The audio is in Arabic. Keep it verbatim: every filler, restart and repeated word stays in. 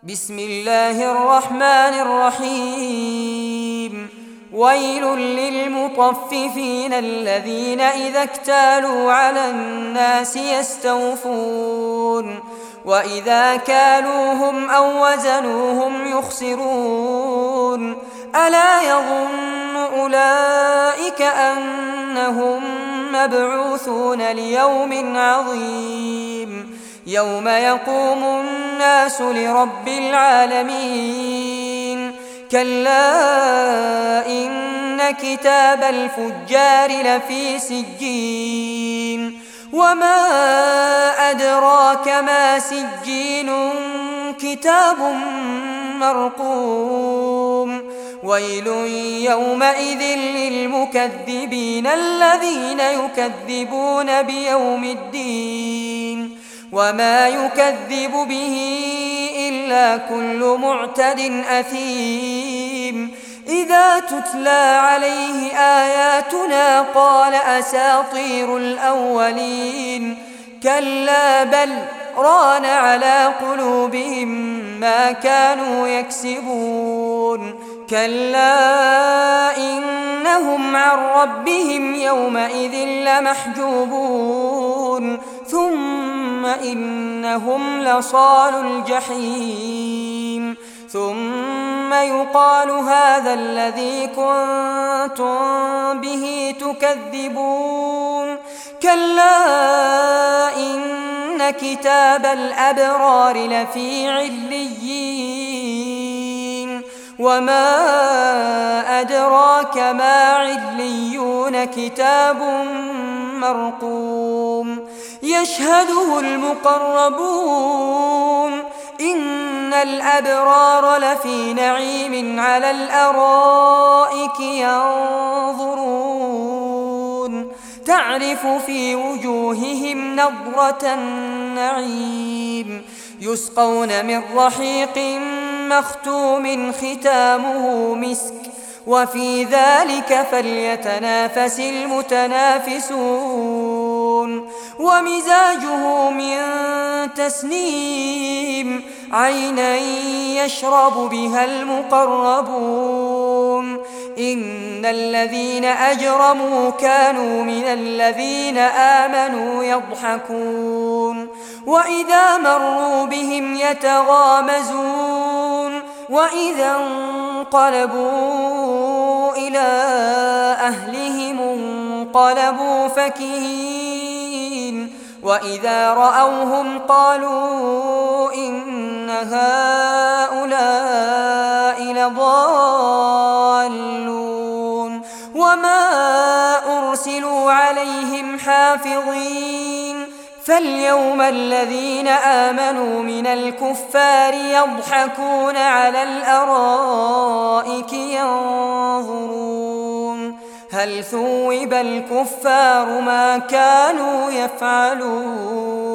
بسم الله الرحمن الرحيم. ويل للمطففين الذين إذا اكتالوا على الناس يستوفون وإذا كالوهم أو وزنوهم يخسرون ألا يظن أولئك أنهم مبعوثون ليوم عظيم يوم يقوم الناس لرب العالمين كلا إن كتاب الفجار لفي سجين وما أدراك ما سجين كتاب مرقوم ويل يومئذ للمكذبين الذين يكذبون بيوم الدين وما يكذب به إلا كل معتد أثيم إذا تتلى عليه آياتنا قال أساطير الأولين كلا بل ران على قلوبهم ما كانوا يكسبون كلا إنهم عن ربهم يومئذ لمحجوبون ثم إنهم لصالو الجحيم ثم يقال هذا الذي كنتم به تكذبون كلا إن كتاب الأبرار لفي عليين وما أدراك ما عليون كتاب مرقوم يشهده المقربون إن الأبرار لفي نعيم على الأرائك ينظرون تعرف في وجوههم نضرة النعيم يسقون من رحيق مختوم ختامه مسك وفي ذلك فليتنافس المتنافسون ومزاجه من تسنيم عينا يشرب بها المقربون إن الذين أجرموا كانوا من الذين آمنوا يضحكون وإذا مروا بهم يتغامزون وإذا انقلبوا إلى أهلهم انقلبوا فكهين وإذا رأوهم قالوا إن هؤلاء لضالون وما أرسلوا عليهم حافظين فاليوم الذين آمنوا من الكفار يضحكون على الأرائك ينظرون هل ثوب الكفار ما كانوا يفعلون